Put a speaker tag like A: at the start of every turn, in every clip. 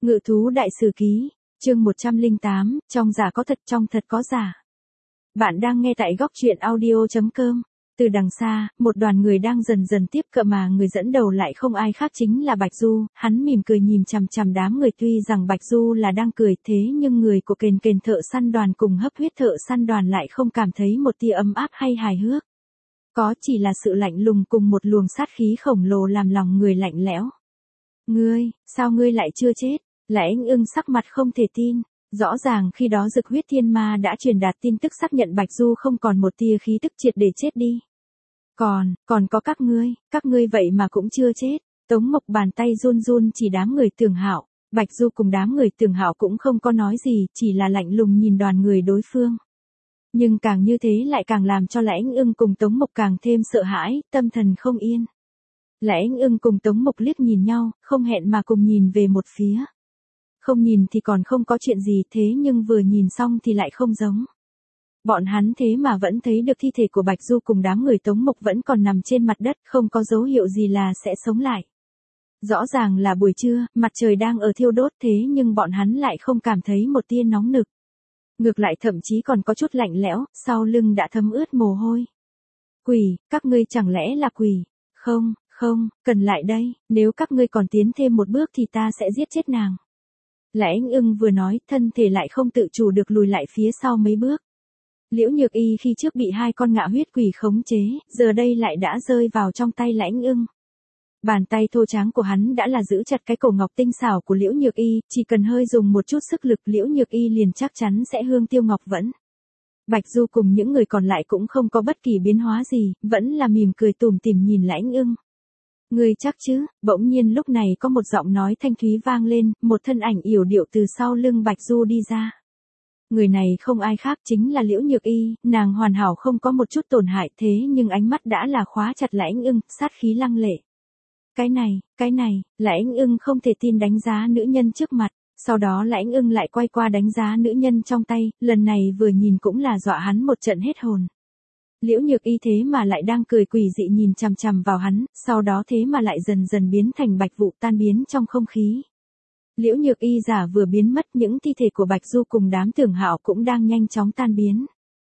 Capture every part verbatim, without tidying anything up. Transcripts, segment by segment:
A: Ngự thú đại sử ký, chương một trăm lẻ tám, trong giả có thật, trong thật có giả. Bạn đang nghe tại góc truyện audio chấm com. Từ đằng xa, một đoàn người đang dần dần tiếp cận mà người dẫn đầu lại không ai khác chính là Bạch Du, hắn mỉm cười nhìn chằm chằm đám người, tuy rằng Bạch Du là đang cười thế nhưng người của kền kền thợ săn đoàn cùng hấp huyết thợ săn đoàn lại không cảm thấy một tia ấm áp hay hài hước. Có chỉ là sự lạnh lùng cùng một luồng sát khí khổng lồ làm lòng người lạnh lẽo. Ngươi, sao ngươi lại chưa chết? Lãnh Ưng sắc mặt không thể tin. Rõ ràng khi đó Dực huyết thiên ma đã truyền đạt tin tức xác nhận Bạch Du không còn một tia khí tức, triệt để chết đi. Còn, còn có các ngươi, các ngươi vậy mà cũng chưa chết. Tống Mộc bàn tay run run chỉ đám người Tường Hạo. Bạch Du cùng đám người Tường Hạo cũng không có nói gì, chỉ là lạnh lùng nhìn đoàn người đối phương. Nhưng càng như thế lại càng làm cho Lãnh Ưng cùng Tống Mộc càng thêm sợ hãi, tâm thần không yên. Lãnh Ưng cùng Tống Mộc liếc nhìn nhau, không hẹn mà cùng nhìn về một phía. Không nhìn thì còn không có chuyện gì, thế nhưng vừa nhìn xong thì lại không giống. Bọn hắn thế mà vẫn thấy được thi thể của Bạch Du cùng đám người Tống Mộc vẫn còn nằm trên mặt đất, không có dấu hiệu gì là sẽ sống lại. Rõ ràng là buổi trưa, mặt trời đang ở thiêu đốt, thế nhưng bọn hắn lại không cảm thấy một tia nóng nực. Ngược lại thậm chí còn có chút lạnh lẽo, sau lưng đã thấm ướt mồ hôi. Quỷ, các ngươi chẳng lẽ là quỷ? Không, không, cần lại đây, nếu các ngươi còn tiến thêm một bước thì ta sẽ giết chết nàng. Lãnh Ưng vừa nói, thân thể lại không tự chủ được lùi lại phía sau mấy bước. Liễu Nhược Y khi trước bị hai con ngạ huyết quỷ khống chế, giờ đây lại đã rơi vào trong tay Lãnh Ưng. Bàn tay thô tráng của hắn đã là giữ chặt cái cổ ngọc tinh xảo của Liễu Nhược Y, chỉ cần hơi dùng một chút sức lực Liễu Nhược Y liền chắc chắn sẽ hương tiêu ngọc vẫn. Bạch Du cùng những người còn lại cũng không có bất kỳ biến hóa gì, vẫn là mỉm cười tủm tỉm nhìn Lãnh Ưng. Ngươi chắc chứ? Bỗng nhiên lúc này có một giọng nói thanh thúy vang lên, một thân ảnh yểu điệu từ sau lưng Bạch Du đi ra. Người này không ai khác chính là Liễu Nhược Y, nàng hoàn hảo không có một chút tổn hại, thế nhưng ánh mắt đã là khóa chặt Lãnh Ưng, sát khí lăng lệ. Cái này, cái này, Lãnh Ưng không thể tin đánh giá nữ nhân trước mặt, sau đó Lãnh Ưng lại quay qua đánh giá nữ nhân trong tay, lần này vừa nhìn cũng là dọa hắn một trận hết hồn. Liễu Nhược Y thế mà lại đang cười quỷ dị nhìn chằm chằm vào hắn, sau đó thế mà lại dần dần biến thành bạch vụ tan biến trong không khí. Liễu Nhược Y giả vừa biến mất, những thi thể của Bạch Du cùng đám Tường Hạo cũng đang nhanh chóng tan biến.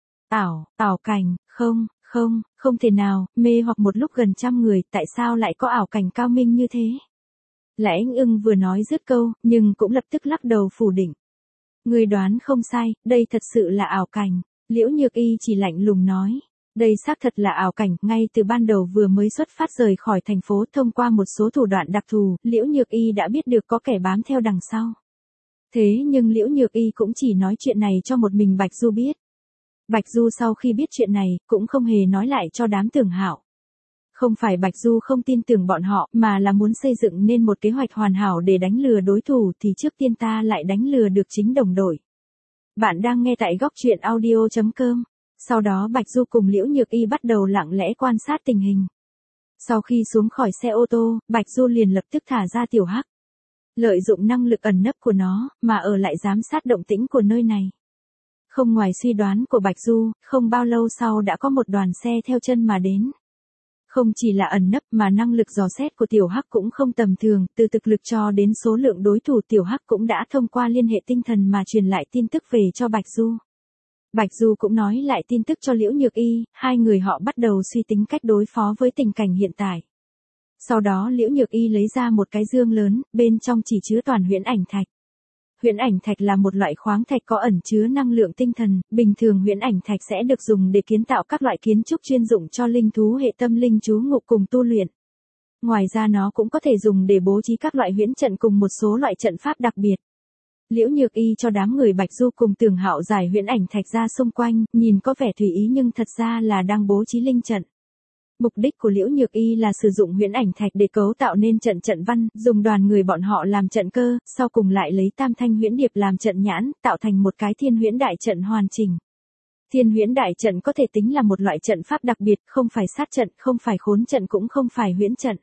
A: Ảo, ảo cảnh, không, không, không thể nào, mê hoặc một lúc gần trăm người, tại sao lại có ảo cảnh cao minh như thế? Lãnh Ưng vừa nói dứt câu, nhưng cũng lập tức lắc đầu phủ định. Người đoán không sai, đây thật sự là ảo cảnh. Liễu Nhược Y chỉ lạnh lùng nói. Đây xác thật là ảo cảnh, ngay từ ban đầu vừa mới xuất phát rời khỏi thành phố thông qua một số thủ đoạn đặc thù, Liễu Nhược Y đã biết được có kẻ bám theo đằng sau. Thế nhưng Liễu Nhược Y cũng chỉ nói chuyện này cho một mình Bạch Du biết. Bạch Du sau khi biết chuyện này, cũng không hề nói lại cho đám Tường Hạo. Không phải Bạch Du không tin tưởng bọn họ, mà là muốn xây dựng nên một kế hoạch hoàn hảo để đánh lừa đối thủ thì trước tiên ta lại đánh lừa được chính đồng đội. Bạn đang nghe tại góc truyện audio chấm com. Sau đó Bạch Du cùng Liễu Nhược Y bắt đầu lặng lẽ quan sát tình hình. Sau khi xuống khỏi xe ô tô, Bạch Du liền lập tức thả ra Tiểu Hắc. Lợi dụng năng lực ẩn nấp của nó, mà ở lại giám sát động tĩnh của nơi này. Không ngoài suy đoán của Bạch Du, không bao lâu sau đã có một đoàn xe theo chân mà đến. Không chỉ là ẩn nấp mà năng lực dò xét của Tiểu Hắc cũng không tầm thường, từ thực lực cho đến số lượng đối thủ Tiểu Hắc cũng đã thông qua liên hệ tinh thần mà truyền lại tin tức về cho Bạch Du. Bạch Du cũng nói lại tin tức cho Liễu Nhược Y, hai người họ bắt đầu suy tính cách đối phó với tình cảnh hiện tại. Sau đó Liễu Nhược Y lấy ra một cái dương lớn, bên trong chỉ chứa toàn huyễn ảnh thạch. Huyễn ảnh thạch là một loại khoáng thạch có ẩn chứa năng lượng tinh thần, bình thường huyễn ảnh thạch sẽ được dùng để kiến tạo các loại kiến trúc chuyên dụng cho linh thú hệ tâm linh trú ngụ cùng tu luyện. Ngoài ra nó cũng có thể dùng để bố trí các loại huyễn trận cùng một số loại trận pháp đặc biệt. Liễu Nhược Y cho đám người Bạch Du cùng Tường Hạo giải huyễn ảnh thạch ra xung quanh, nhìn có vẻ tùy ý nhưng thật ra là đang bố trí linh trận. Mục đích của Liễu Nhược Y là sử dụng huyễn ảnh thạch để cấu tạo nên trận trận văn, dùng đoàn người bọn họ làm trận cơ, sau cùng lại lấy tam thanh huyễn điệp làm trận nhãn, tạo thành một cái thiên huyễn đại trận hoàn chỉnh. Thiên huyễn đại trận có thể tính là một loại trận pháp đặc biệt, không phải sát trận, không phải khốn trận cũng không phải huyễn trận.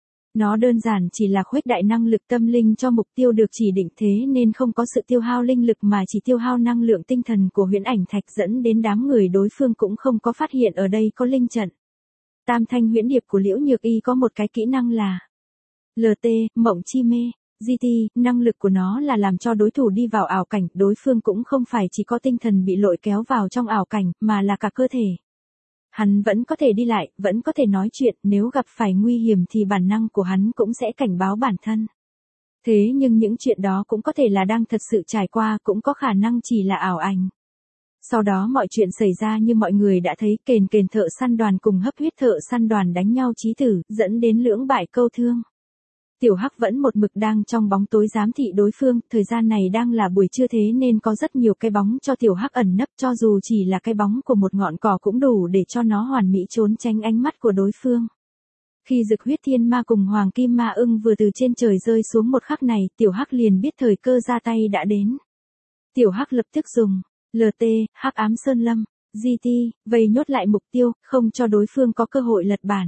A: Nó đơn giản chỉ là khuếch đại năng lực tâm linh cho mục tiêu được chỉ định, thế nên không có sự tiêu hao linh lực mà chỉ tiêu hao năng lượng tinh thần của huyễn ảnh thạch, dẫn đến đám người đối phương cũng không có phát hiện ở đây có linh trận. Tam thanh huyễn điệp của Liễu Nhược Y có một cái kỹ năng là lờ tê, mộng chi mê. giê tê, năng lực của nó là làm cho đối thủ đi vào ảo cảnh, đối phương cũng không phải chỉ có tinh thần bị lôi kéo vào trong ảo cảnh, mà là cả cơ thể. Hắn vẫn có thể đi lại, vẫn có thể nói chuyện, nếu gặp phải nguy hiểm thì bản năng của hắn cũng sẽ cảnh báo bản thân. Thế nhưng những chuyện đó cũng có thể là đang thật sự trải qua, cũng có khả năng chỉ là ảo ảnh. Sau đó mọi chuyện xảy ra như mọi người đã thấy, kền kền thợ săn đoàn cùng hấp huyết thợ săn đoàn đánh nhau chí tử, dẫn đến lưỡng bại câu thương. Tiểu Hắc vẫn một mực đang trong bóng tối giám thị đối phương, thời gian này đang là buổi trưa thế nên có rất nhiều cái bóng cho Tiểu Hắc ẩn nấp, cho dù chỉ là cái bóng của một ngọn cỏ cũng đủ để cho nó hoàn mỹ trốn tránh ánh mắt của đối phương. Khi Dực Huyết Thiên Ma cùng Hoàng Kim Ma Ưng vừa từ trên trời rơi xuống một khắc này, Tiểu Hắc liền biết thời cơ ra tay đã đến. Tiểu Hắc lập tức dùng lờ tê, Hắc Ám Sơn Lâm, giê tê, vây nhốt lại mục tiêu, không cho đối phương có cơ hội lật bản.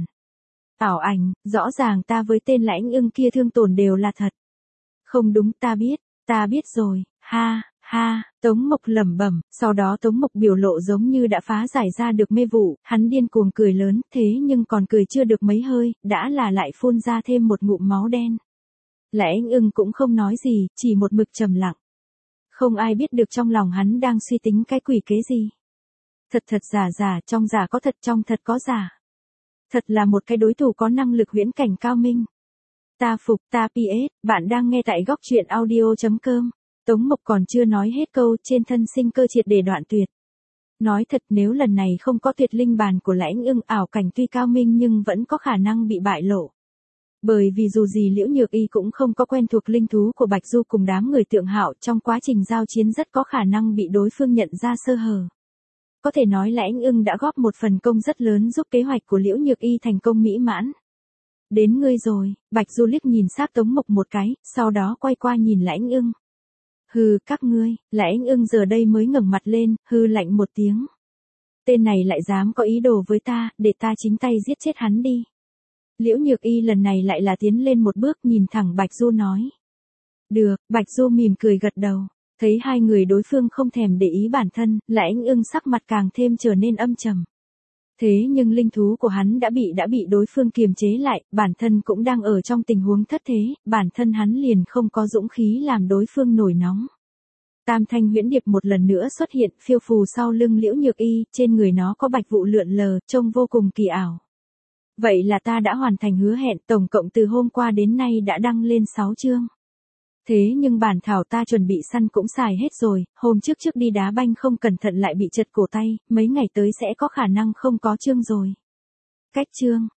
A: Ảo ảnh, rõ ràng ta với tên Lãnh Ưng kia thương tổn đều là thật. Không đúng, ta biết, ta biết rồi, ha, ha, Tống Mộc lẩm bẩm, sau đó Tống Mộc biểu lộ giống như đã phá giải ra được mê vụ, hắn điên cuồng cười lớn, thế nhưng còn cười chưa được mấy hơi, đã là lại phun ra thêm một ngụm máu đen. Lãnh Ưng cũng không nói gì, chỉ một mực trầm lặng. Không ai biết được trong lòng hắn đang suy tính cái quỷ kế gì. Thật thật giả giả, trong giả có thật, trong thật có giả. Thật là một cái đối thủ có năng lực huyễn cảnh cao minh. Ta phục, ta pê ét, bạn đang nghe tại góc truyện audio chấm com. Tống Mộc còn chưa nói hết câu, trên thân sinh cơ triệt để đoạn tuyệt. Nói thật, nếu lần này không có tuyệt linh bàn của Lãnh Ưng, ảo cảnh tuy cao minh nhưng vẫn có khả năng bị bại lộ. Bởi vì dù gì Liễu Nhược Y cũng không có quen thuộc linh thú của Bạch Du cùng đám người Tượng Hạo, trong quá trình giao chiến rất có khả năng bị đối phương nhận ra sơ hở. Có thể nói Lãnh Ưng đã góp một phần công rất lớn giúp kế hoạch của Liễu Nhược Y thành công mỹ mãn. Đến ngươi rồi, Bạch Du liếc nhìn sát Tống Mộc một cái, sau đó quay qua nhìn Lãnh Ưng. Hừ, các ngươi, Lãnh Ưng giờ đây mới ngẩng mặt lên, hừ lạnh một tiếng. Tên này lại dám có ý đồ với ta, để ta chính tay giết chết hắn đi. Liễu Nhược Y lần này lại là tiến lên một bước, nhìn thẳng Bạch Du nói. Được, Bạch Du mỉm cười gật đầu. Thấy hai người đối phương không thèm để ý bản thân, Lãnh Ưng sắc mặt càng thêm trở nên âm trầm. Thế nhưng linh thú của hắn đã bị đã bị đối phương kiềm chế lại, bản thân cũng đang ở trong tình huống thất thế, bản thân hắn liền không có dũng khí làm đối phương nổi nóng. Tam thanh huyễn điệp một lần nữa xuất hiện, phiêu phù sau lưng Liễu Nhược Y, trên người nó có bạch vụ lượn lờ, trông vô cùng kỳ ảo. Vậy là ta đã hoàn thành hứa hẹn, tổng cộng từ hôm qua đến nay đã đăng lên sáu chương. Thế nhưng bản thảo ta chuẩn bị săn cũng xài hết rồi, hôm trước trước đi đá banh không cẩn thận lại bị trật cổ tay, mấy ngày tới sẽ có khả năng không có chương rồi. Cách chương,